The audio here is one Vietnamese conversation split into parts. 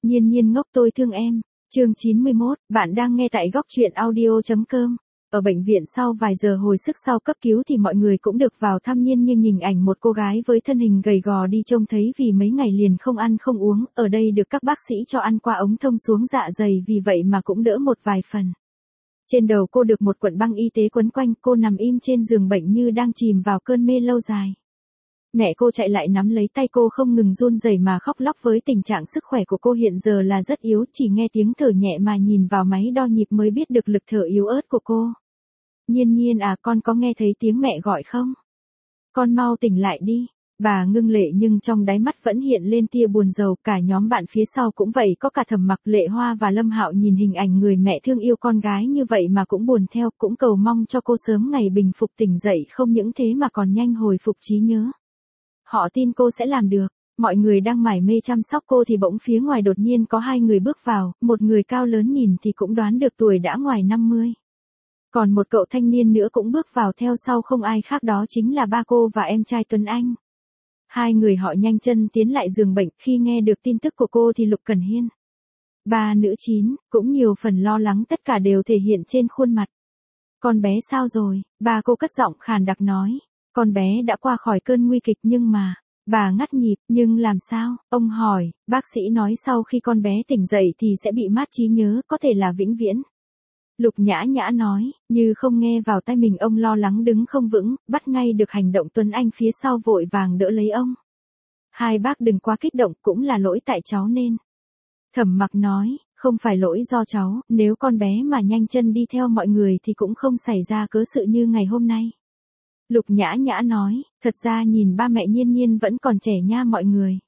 Nhiên nhiên ngốc tôi thương em. Chương 91, bạn đang nghe tại góc truyện audio.com. Ở bệnh viện sau vài giờ hồi sức sau cấp cứu thì mọi người cũng được vào thăm Nhiên nhiên, nhìn ảnh một cô gái với thân hình gầy gò đi trông thấy vì mấy ngày liền không ăn không uống, ở đây được các bác sĩ cho ăn qua ống thông xuống dạ dày vì vậy mà cũng đỡ một vài phần. Trên đầu cô được một cuộn băng y tế quấn quanh, cô nằm im trên giường bệnh như đang chìm vào cơn mê lâu dài. Mẹ cô chạy lại nắm lấy tay cô không ngừng run rẩy mà khóc lóc với tình trạng sức khỏe của cô hiện giờ là rất yếu, chỉ nghe tiếng thở nhẹ mà nhìn vào máy đo nhịp mới biết được lực thở yếu ớt của cô. Nhiên nhiên à, con có nghe thấy tiếng mẹ gọi không? Con mau tỉnh lại đi. Bà ngưng lệ nhưng trong đáy mắt vẫn hiện lên tia buồn rầu, cả nhóm bạn phía sau cũng vậy, có cả Thẩm Mặc, Lệ Hoa và Lâm Hạo nhìn hình ảnh người mẹ thương yêu con gái như vậy mà cũng buồn theo, cũng cầu mong cho cô sớm ngày bình phục tỉnh dậy, không những thế mà còn nhanh hồi phục trí nhớ. Họ tin cô sẽ làm được. Mọi người đang mải mê chăm sóc cô thì bỗng phía ngoài đột nhiên có hai người bước vào, một người cao lớn nhìn thì cũng đoán được tuổi đã ngoài 50. Còn một cậu thanh niên nữa cũng bước vào theo sau, không ai khác đó chính là ba cô và em trai Tuấn Anh. Hai người họ nhanh chân tiến lại giường bệnh, khi nghe được tin tức của cô thì Lục Cẩn Hiên, ba nữ chín, cũng nhiều phần lo lắng, tất cả đều thể hiện trên khuôn mặt. Con bé sao rồi? Ba cô cất giọng khàn đặc nói. Con bé đã qua khỏi cơn nguy kịch nhưng mà, bà ngắt nhịp, nhưng làm sao? Ông hỏi, bác sĩ nói sau khi con bé tỉnh dậy thì sẽ bị mất trí nhớ, có thể là vĩnh viễn. Lục Nhã Nhã nói, như không nghe vào tai mình, ông lo lắng đứng không vững, bắt ngay được hành động Tuấn Anh phía sau vội vàng đỡ lấy ông. Hai bác đừng quá kích động, cũng là lỗi tại cháu nên. Thẩm Mặc nói, không phải lỗi do cháu, nếu con bé mà nhanh chân đi theo mọi người thì cũng không xảy ra cớ sự như ngày hôm nay. Lục Nhã Nhã nói, thật ra nhìn ba mẹ Nhiên nhiên vẫn còn trẻ nha mọi người.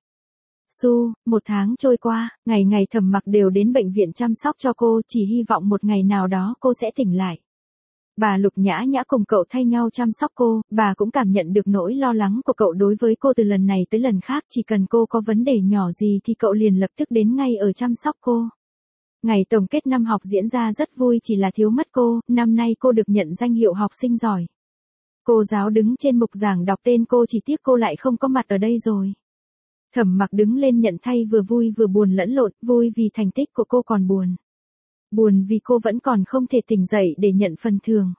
Một tháng trôi qua, ngày ngày Thẩm Mặc đều đến bệnh viện chăm sóc cho cô, chỉ hy vọng một ngày nào đó cô sẽ tỉnh lại. Bà Lục Nhã Nhã cùng cậu thay nhau chăm sóc cô, bà cũng cảm nhận được nỗi lo lắng của cậu đối với cô từ lần này tới lần khác, chỉ cần cô có vấn đề nhỏ gì thì cậu liền lập tức đến ngay ở chăm sóc cô. Ngày tổng kết năm học diễn ra rất vui, chỉ là thiếu mất cô, năm nay cô được nhận danh hiệu học sinh giỏi. Cô giáo đứng trên bục giảng đọc tên cô, chỉ tiếc cô lại không có mặt ở đây rồi. Thẩm Mặc đứng lên nhận thay, vừa vui vừa buồn lẫn lộn, vui vì thành tích của cô, còn buồn. Buồn vì cô vẫn còn không thể tỉnh dậy để nhận phần thưởng.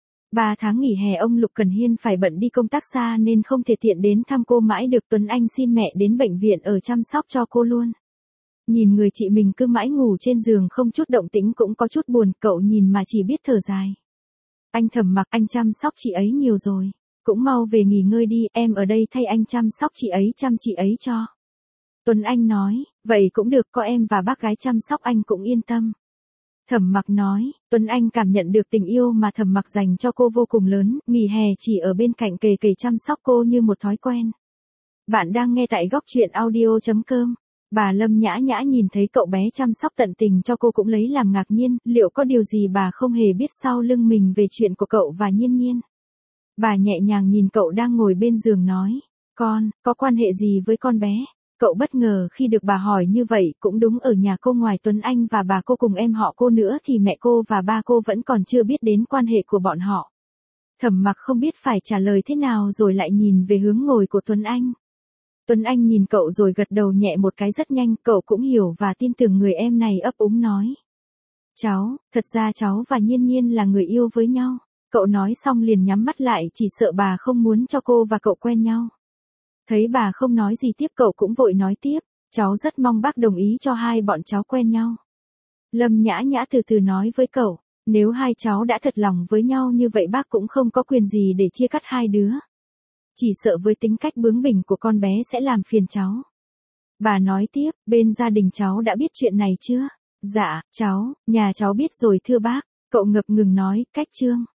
3 tháng nghỉ hè ông Lục Cần Hiên phải bận đi công tác xa nên không thể tiện đến thăm cô mãi được, Tuấn Anh xin mẹ đến bệnh viện ở chăm sóc cho cô luôn. Nhìn người chị mình cứ mãi ngủ trên giường không chút động tĩnh cũng có chút buồn, cậu nhìn mà chỉ biết thở dài. Anh Thẩm Mặc, anh chăm sóc chị ấy nhiều rồi. Cũng mau về nghỉ ngơi đi, em ở đây thay anh chăm sóc chị ấy, chăm chị ấy cho. Tuấn Anh nói, vậy cũng được, có em và bác gái chăm sóc anh cũng yên tâm. Thẩm Mặc nói, Tuấn Anh cảm nhận được tình yêu mà Thẩm Mặc dành cho cô vô cùng lớn, nghỉ hè chỉ ở bên cạnh kề kề chăm sóc cô như một thói quen. Bạn đang nghe tại góc truyện audio.com. Bà Lâm Nhã Nhã nhìn thấy cậu bé chăm sóc tận tình cho cô cũng lấy làm ngạc nhiên, liệu có điều gì bà không hề biết sau lưng mình về chuyện của cậu và Nhiên nhiên. Bà nhẹ nhàng nhìn cậu đang ngồi bên giường nói, con, có quan hệ gì với con bé? Cậu bất ngờ khi được bà hỏi như vậy, cũng đúng, ở nhà cô ngoài Tuấn Anh và bà cô cùng em họ cô nữa thì mẹ cô và ba cô vẫn còn chưa biết đến quan hệ của bọn họ. Thẩm Mặc không biết phải trả lời thế nào rồi lại nhìn về hướng ngồi của Tuấn Anh. Tuấn Anh nhìn cậu rồi gật đầu nhẹ một cái rất nhanh, cậu cũng hiểu và tin tưởng người em này, ấp úng nói. Cháu, thật ra cháu và Nhiên nhiên là người yêu với nhau. Cậu nói xong liền nhắm mắt lại, chỉ sợ bà không muốn cho cô và cậu quen nhau. Thấy bà không nói gì tiếp, cậu cũng vội nói tiếp, cháu rất mong bác đồng ý cho hai bọn cháu quen nhau. Lâm Nhã Nhã từ từ nói với cậu, nếu hai cháu đã thật lòng với nhau như vậy bác cũng không có quyền gì để chia cắt hai đứa. Chỉ sợ với tính cách bướng bỉnh của con bé sẽ làm phiền cháu. Bà nói tiếp, bên gia đình cháu đã biết chuyện này chưa? Dạ, nhà cháu biết rồi thưa bác. Cậu ngập ngừng nói, cách chương.